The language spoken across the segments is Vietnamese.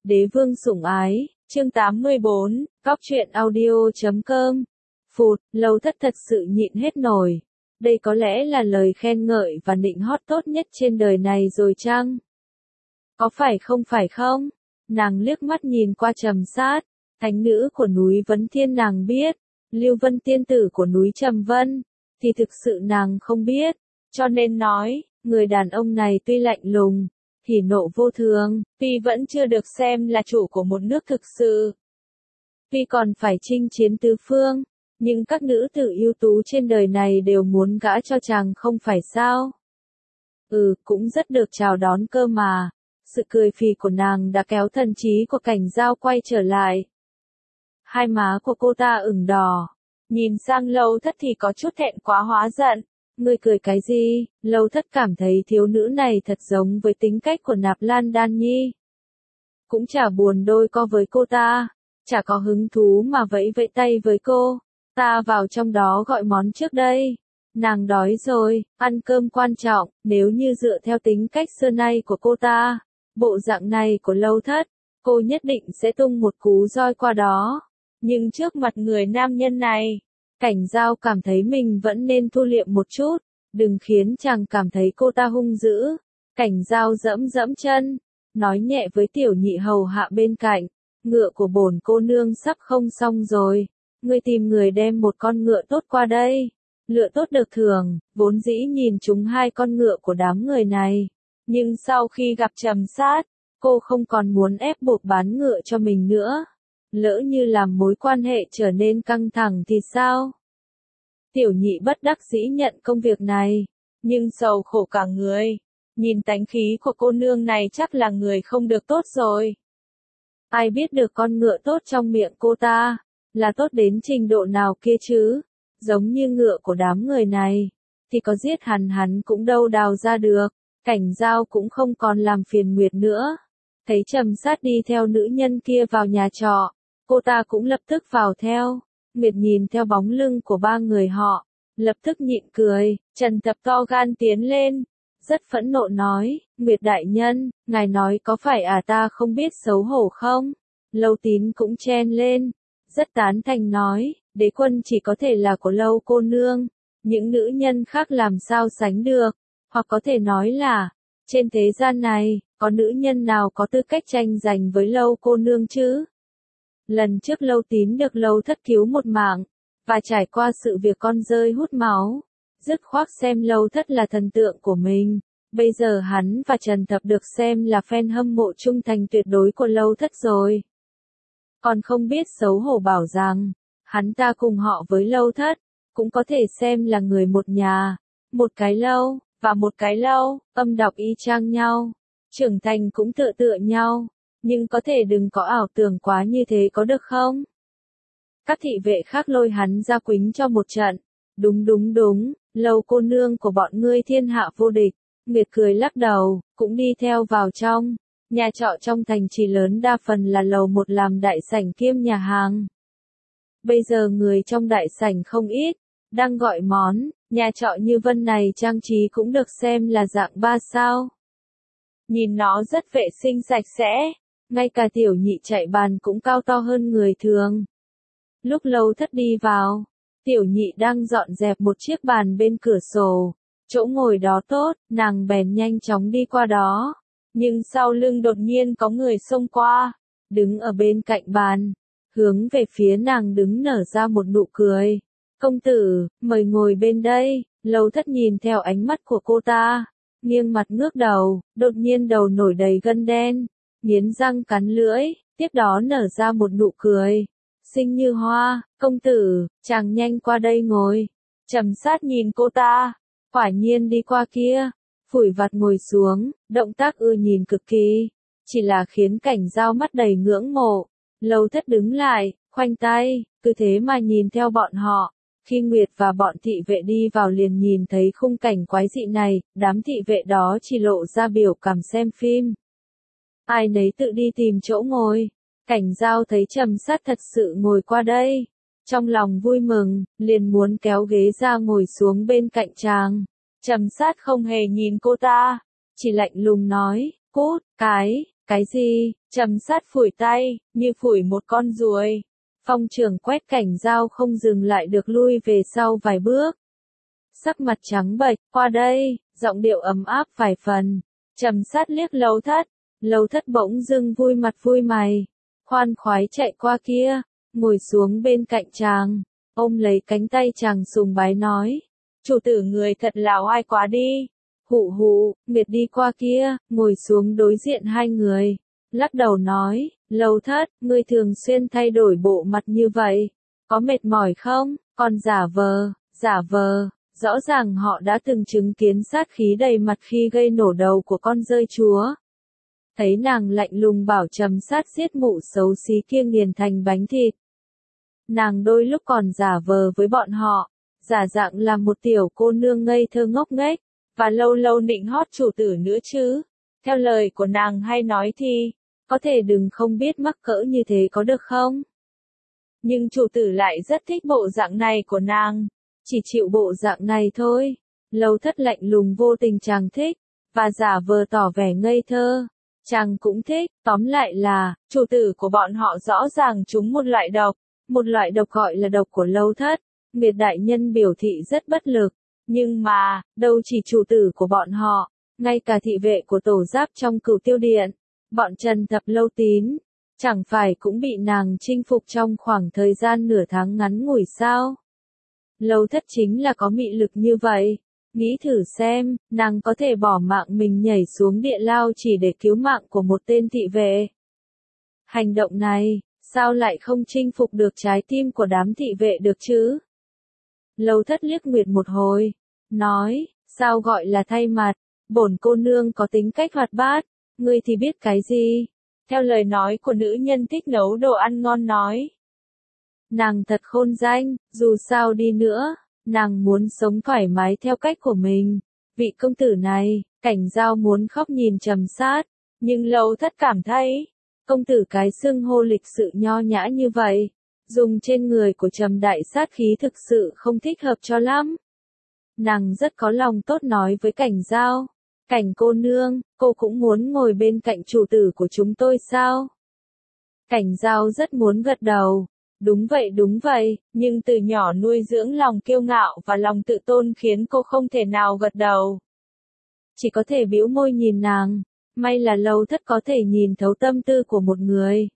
Đế vương sủng ái, chương 84, góc truyện audio.com. Phụt, Lâu Thất thật sự nhịn hết nổi. Đây có lẽ là lời khen ngợi và nịnh hót tốt nhất trên đời này rồi chăng? Có phải không? Nàng liếc mắt nhìn qua Trầm Sát, thánh nữ của núi Vấn Thiên nàng biết, Lưu Vân tiên tử của núi Trầm Vân, thì thực sự nàng không biết, cho nên nói, người đàn ông này tuy lạnh lùng, hỉ nộ vô thường, tuy vẫn chưa được xem là chủ của một nước thực sự, tuy còn phải chinh chiến tứ phương, nhưng các nữ tử ưu tú trên đời này đều muốn gả cho chàng không phải sao? Cũng rất được chào đón cơ mà. Sự cười phì của nàng đã kéo thần trí của Cảnh Dao quay trở lại. Hai má của cô ta ửng đỏ, nhìn sang Lâu Thất thì có chút thẹn quá hóa giận. Ngươi cười cái gì? Lâu Thất cảm thấy thiếu nữ này thật giống với tính cách của Nạp Lan Đan Nhi. Cũng chả buồn đôi co với cô ta, chả có hứng thú mà vẫy vẫy tay với cô. Ta vào trong đó gọi món trước đây. Nàng đói rồi, ăn cơm quan trọng, nếu như dựa theo tính cách xưa nay của cô ta, bộ dạng này của Lâu Thất, cô nhất định sẽ tung một cú roi qua đó. Nhưng trước mặt người nam nhân này, Cảnh Dao cảm thấy mình vẫn nên thu liệm một chút, đừng khiến chàng cảm thấy cô ta hung dữ. Cảnh Dao dẫm chân, nói nhẹ với tiểu nhị hầu hạ bên cạnh, ngựa của bổn cô nương sắp không xong rồi, ngươi tìm người đem một con ngựa tốt qua đây. Lựa tốt được thưởng, vốn dĩ nhìn chúng hai con ngựa của đám người này. Nhưng sau khi gặp Trầm Sát, cô không còn muốn ép buộc bán ngựa cho mình nữa. Lỡ như làm mối quan hệ trở nên căng thẳng thì sao? Tiểu nhị bất đắc dĩ nhận công việc này, nhưng sầu khổ cả người. Nhìn tánh khí của cô nương này chắc là người không được tốt rồi. Ai biết được con ngựa tốt trong miệng cô ta, là tốt đến trình độ nào kia chứ? Giống như ngựa của đám người này, thì có giết hắn cũng đâu đào ra được. Cảnh Dao cũng không còn làm phiền Nguyệt nữa. Thấy Trầm Sát đi theo nữ nhân kia vào nhà trọ, cô ta cũng lập tức vào theo. Nguyệt nhìn theo bóng lưng của ba người họ, lập tức nhịn cười. Trần Tập to gan tiến lên, rất phẫn nộ nói, Nguyệt đại nhân, ngài nói có phải ta không biết xấu hổ không? Lâu Tín cũng chen lên, rất tán thành nói, đế quân chỉ có thể là của Lâu cô nương, những nữ nhân khác làm sao sánh được, hoặc có thể nói là, trên thế gian này, có nữ nhân nào có tư cách tranh giành với Lâu cô nương chứ? Lần trước Lâu Tín được Lâu Thất cứu một mạng, và trải qua sự việc con rơi hút máu, dứt khoát xem Lâu Thất là thần tượng của mình. Bây giờ hắn và Trần Thập được xem là fan hâm mộ trung thành tuyệt đối của Lâu Thất rồi. Còn không biết xấu hổ bảo rằng, hắn ta cùng họ với Lâu Thất, cũng có thể xem là người một nhà, một cái Lâu, và một cái Lâu, âm đọc y chang nhau, trưởng thành cũng tựa nhau, nhưng có thể đừng có ảo tưởng quá như thế có được không? Các thị vệ khác lôi hắn ra quýnh cho một trận, đúng, Lâu cô nương của bọn ngươi thiên hạ vô địch. Nguyệt cười lắc đầu, cũng đi theo vào trong. Nhà trọ trong thành trì lớn đa phần là lầu một làm đại sảnh kiêm nhà hàng. Bây giờ người trong đại sảnh không ít, đang gọi món. Nhà trọ như Vân này trang trí cũng được xem là dạng 3 sao. Nhìn nó rất vệ sinh sạch sẽ, ngay cả tiểu nhị chạy bàn cũng cao to hơn người thường. Lúc Lâu Thất đi vào, tiểu nhị đang dọn dẹp một chiếc bàn bên cửa sổ. Chỗ ngồi đó tốt, nàng bèn nhanh chóng đi qua đó. Nhưng sau lưng đột nhiên có người xông qua, đứng ở bên cạnh bàn, hướng về phía nàng đứng nở ra một nụ cười. Công tử, mời ngồi bên đây. Lâu Thất nhìn theo ánh mắt của cô ta, nghiêng mặt ngước đầu, đột nhiên đầu nổi đầy gân đen, nghiến răng cắn lưỡi, tiếp đó nở ra một nụ cười. Xinh như hoa, công tử, chàng nhanh qua đây ngồi. Trầm Sát nhìn cô ta. Quả nhiên đi qua kia, phủi vạt ngồi xuống, động tác ưa nhìn cực kỳ, chỉ là khiến Cảnh Dao mắt đầy ngưỡng mộ. Lâu Thất đứng lại, khoanh tay, cứ thế mà nhìn theo bọn họ. Khi Nguyệt và bọn thị vệ đi vào liền nhìn thấy khung cảnh quái dị này, đám thị vệ đó chỉ lộ ra biểu cảm xem phim. Ai nấy tự đi tìm chỗ ngồi. Cảnh Dao thấy Trầm Sát thật sự ngồi qua đây. Trong lòng vui mừng, liền muốn kéo ghế ra ngồi xuống bên cạnh chàng. Trầm Sát không hề nhìn cô ta, chỉ lạnh lùng nói, cút, cái, Cái gì? Trầm Sát phủi tay, như phủi một con ruồi. Phong trưởng quét Cảnh Dao không dừng lại được lui về sau vài bước. Sắc mặt trắng bệch, qua đây, giọng điệu ấm áp vài phần. Trầm Sát liếc Lâu Thất bỗng dưng vui mặt vui mày. Khoan khoái chạy qua kia, ngồi xuống bên cạnh chàng, ôm lấy cánh tay chàng sùng bái nói. Chủ tử người thật là oai quá đi. Hụ hụ, Nguyệt đi qua kia, ngồi xuống đối diện hai người. Lắc đầu nói, Lâu Thất, ngươi thường xuyên thay đổi bộ mặt như vậy. Có mệt mỏi không? Còn giả vờ. Rõ ràng họ đã từng chứng kiến sát khí đầy mặt khi gây nổ đầu của con rơi chúa. Thấy nàng lạnh lùng bảo Trầm Sát giết mụ xấu xí kia nghiền thành bánh thịt. Nàng đôi lúc còn giả vờ với bọn họ, giả dạng là một tiểu cô nương ngây thơ ngốc nghếch, và lâu lâu nịnh hót chủ tử nữa chứ. Theo lời của nàng hay nói thì, có thể đừng không biết mắc cỡ như thế có được không? Nhưng chủ tử lại rất thích bộ dạng này của nàng, chỉ chịu bộ dạng này thôi. Lâu Thất lạnh lùng vô tình chàng thích, và giả vờ tỏ vẻ ngây thơ. Chàng cũng thích, tóm lại là, chủ tử của bọn họ rõ ràng trúng một loại độc gọi là độc của Lâu Thất. Nguyệt đại nhân biểu thị rất bất lực, nhưng mà, đâu chỉ chủ tử của bọn họ, ngay cả thị vệ của tổ giáp trong Cửu Tiêu Điện, bọn Trần Thập Lâu Tín, chẳng phải cũng bị nàng chinh phục trong khoảng thời gian nửa tháng ngắn ngủi sao? Lâu Thất chính là có mị lực như vậy. Nghĩ thử xem, nàng có thể bỏ mạng mình nhảy xuống địa lao chỉ để cứu mạng của một tên thị vệ. Hành động này, sao lại không chinh phục được trái tim của đám thị vệ được chứ? Lâu Thất liếc Nguyệt một hồi, nói, sao gọi là thay mặt, bổn cô nương có tính cách hoạt bát, ngươi thì biết cái gì? Theo lời nói của nữ nhân thích nấu đồ ăn ngon nói. Nàng thật khôn danh, dù sao đi nữa, nàng muốn sống thoải mái theo cách của mình. Vị công tử này, Cảnh Dao muốn khóc nhìn Trầm Sát, nhưng Lâu Thất cảm thấy, công tử cái xưng hô lịch sự nho nhã như vậy, dùng trên người của Trầm Đại sát khí thực sự không thích hợp cho lắm. Nàng rất có lòng tốt nói với Cảnh Dao, Cảnh cô nương, cô cũng muốn ngồi bên cạnh chủ tử của chúng tôi sao? Cảnh Dao rất muốn gật đầu. Đúng vậy, nhưng từ nhỏ nuôi dưỡng lòng kiêu ngạo và lòng tự tôn khiến cô không thể nào gật đầu. Chỉ có thể bĩu môi nhìn nàng, may là Lâu Thất có thể nhìn thấu tâm tư của một người.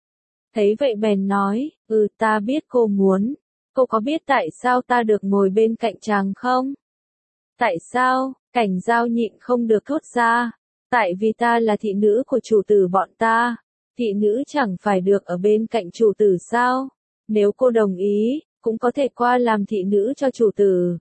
Thấy vậy bèn nói, ta biết cô muốn, cô có biết tại sao ta được ngồi bên cạnh chàng không? Tại sao? Cảnh Dao nhịn không được thốt ra, tại vì ta là thị nữ của chủ tử bọn ta. Thị nữ chẳng phải được ở bên cạnh chủ tử sao? Nếu cô đồng ý, cũng có thể qua làm thị nữ cho chủ tử.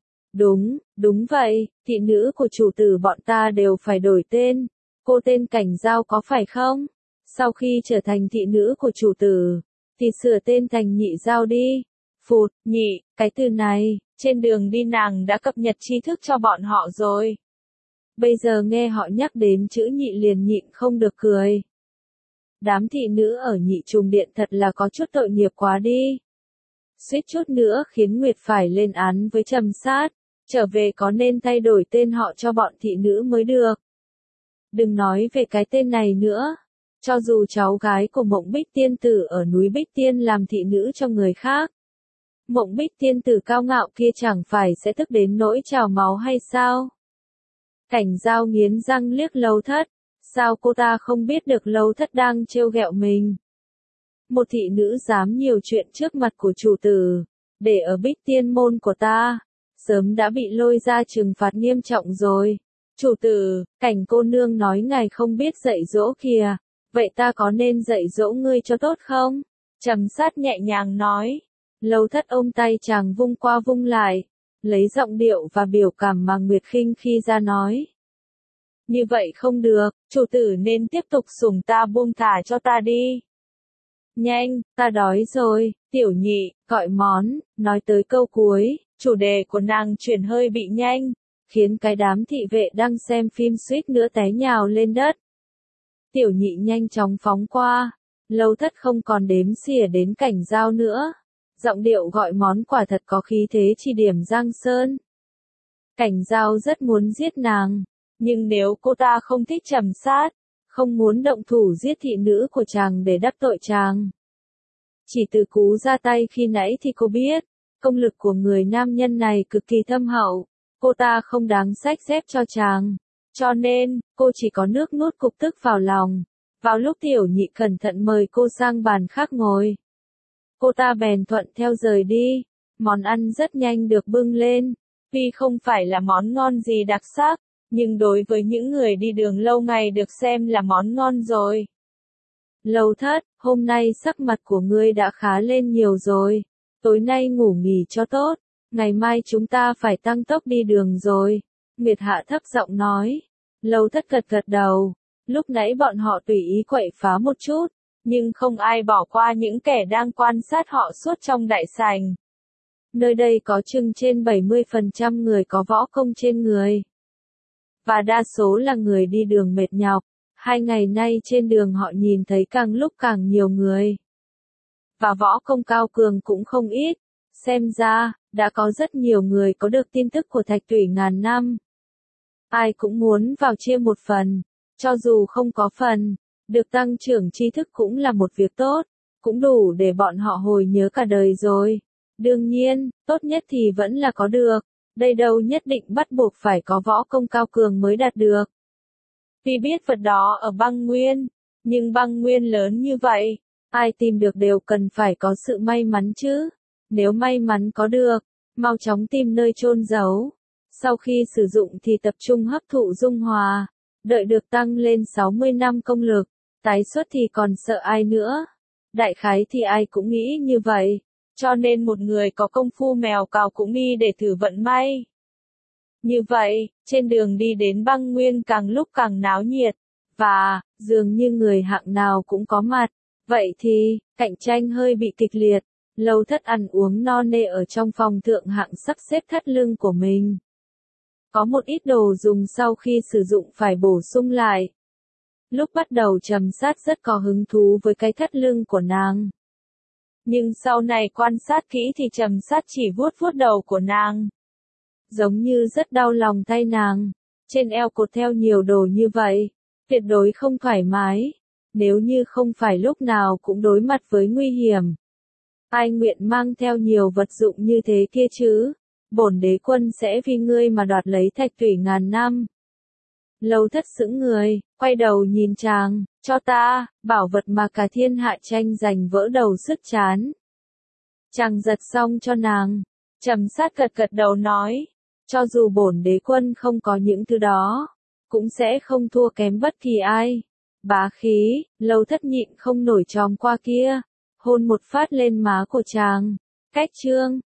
Đúng vậy, thị nữ của chủ tử bọn ta đều phải đổi tên. Cô tên Cảnh Dao có phải không? Sau khi trở thành thị nữ của chủ tử, thì sửa tên thành Nhị Dao đi. Phụt, nhị, cái từ này, trên đường đi nàng đã cập nhật tri thức cho bọn họ rồi. Bây giờ nghe họ nhắc đến chữ nhị liền nhịn không được cười. Đám thị nữ ở Nhị Trùng Điện thật là có chút tội nghiệp quá đi. Suýt chút nữa khiến Nguyệt phải lên án với Trầm Sát, trở về có nên thay đổi tên họ cho bọn thị nữ mới được. Đừng nói về cái tên này nữa, cho dù cháu gái của Mộng Bích Tiên Tử ở núi Bích Tiên làm thị nữ cho người khác. Mộng Bích Tiên Tử cao ngạo kia chẳng phải sẽ tức đến nỗi trào máu hay sao? Cảnh Dao nghiến răng liếc Lâu Thất. Sao cô ta không biết được Lâu Thất đang trêu ghẹo mình? Một thị nữ dám nhiều chuyện trước mặt của chủ tử, để ở Bích Tiên môn của ta, sớm đã bị lôi ra trừng phạt nghiêm trọng rồi. Chủ tử, Cảnh cô nương nói ngài không biết dạy dỗ kìa, vậy ta có nên dạy dỗ ngươi cho tốt không? Trầm Sát nhẹ nhàng nói. Lâu Thất ôm tay chàng vung qua vung lại, lấy giọng điệu và biểu cảm mà Nguyệt khinh khi ra nói. Như vậy không được, chủ tử nên tiếp tục sủng ta buông thả cho ta đi. Nhanh, ta đói rồi, tiểu nhị, gọi món, nói tới câu cuối, chủ đề của nàng chuyển hơi bị nhanh, khiến cái đám thị vệ đang xem phim suýt nữa té nhào lên đất. Tiểu nhị nhanh chóng phóng qua, Lâu Thất không còn đếm xỉa đến Cảnh Dao nữa. Giọng điệu gọi món quả thật có khí thế chỉ điểm Giang Sơn. Cảnh Dao rất muốn giết nàng. Nhưng nếu cô ta không thích Trầm Sát, không muốn động thủ giết thị nữ của chàng để đắc tội chàng. Chỉ từ cú ra tay khi nãy thì cô biết, công lực của người nam nhân này cực kỳ thâm hậu, cô ta không đáng xách xếp cho chàng. Cho nên, cô chỉ có nước nuốt cục tức vào lòng. Vào lúc tiểu nhị cẩn thận mời cô sang bàn khác ngồi, cô ta bèn thuận theo rời đi. Món ăn rất nhanh được bưng lên, tuy không phải là món ngon gì đặc sắc, nhưng đối với những người đi đường lâu ngày được xem là món ngon rồi. Lâu Thất, hôm nay sắc mặt của ngươi đã khá lên nhiều rồi, tối nay ngủ nghỉ cho tốt, ngày mai chúng ta phải tăng tốc đi đường rồi. Nguyệt Hạ thấp giọng nói. Lâu Thất gật gật đầu, lúc nãy bọn họ tùy ý quậy phá một chút, nhưng không ai bỏ qua những kẻ đang quan sát họ suốt trong đại sảnh. Nơi đây có chừng trên 70% người có võ công trên người, và đa số là người đi đường mệt nhọc. 2 ngày nay trên đường họ nhìn thấy càng lúc càng nhiều người, và võ công cao cường cũng không ít. Xem ra, đã có rất nhiều người có được tin tức của Thạch Tủy ngàn năm. Ai cũng muốn vào chia một phần, cho dù không có phần, được tăng trưởng tri thức cũng là một việc tốt, cũng đủ để bọn họ hồi nhớ cả đời rồi. Đương nhiên, tốt nhất thì vẫn là có được, đây đâu nhất định bắt buộc phải có võ công cao cường mới đạt được. Tuy biết vật đó ở băng nguyên, nhưng băng nguyên lớn như vậy, ai tìm được đều cần phải có sự may mắn chứ. Nếu may mắn có được, mau chóng tìm nơi chôn giấu. Sau khi sử dụng thì tập trung hấp thụ dung hòa, đợi được tăng lên 60 năm công lực, tái xuất thì còn sợ ai nữa. Đại khái thì ai cũng nghĩ như vậy, cho nên một người có công phu mèo cào cũng đi để thử vận may. Như vậy, trên đường đi đến băng nguyên càng lúc càng náo nhiệt, và, dường như người hạng nào cũng có mặt. Vậy thì, cạnh tranh hơi bị kịch liệt. Lâu Thất ăn uống no nê ở trong phòng thượng hạng sắp xếp thắt lưng của mình. Có một ít đồ dùng sau khi sử dụng phải bổ sung lại. Lúc bắt đầu Trầm Sát rất có hứng thú với cái thắt lưng của nàng. Nhưng sau này quan sát kỹ thì Trầm Sát chỉ vuốt vuốt đầu của nàng. Giống như rất đau lòng thay nàng. Trên eo cột theo nhiều đồ như vậy, tuyệt đối không thoải mái. Nếu như không phải lúc nào cũng đối mặt với nguy hiểm, ai nguyện mang theo nhiều vật dụng như thế kia chứ? Bổn đế quân sẽ vì ngươi mà đoạt lấy Thạch Tủy ngàn năm. Lâu Thất sững người, quay đầu nhìn chàng, cho ta, bảo vật mà cả thiên hạ tranh giành vỡ đầu sứt chán. Chàng giật xong cho nàng. Trầm Sát gật gật đầu nói, cho dù bổn đế quân không có những thứ đó, cũng sẽ không thua kém bất kỳ ai. Bá khí, Lâu Thất nhịn không nổi chòm qua kia, hôn một phát lên má của chàng. Cách chương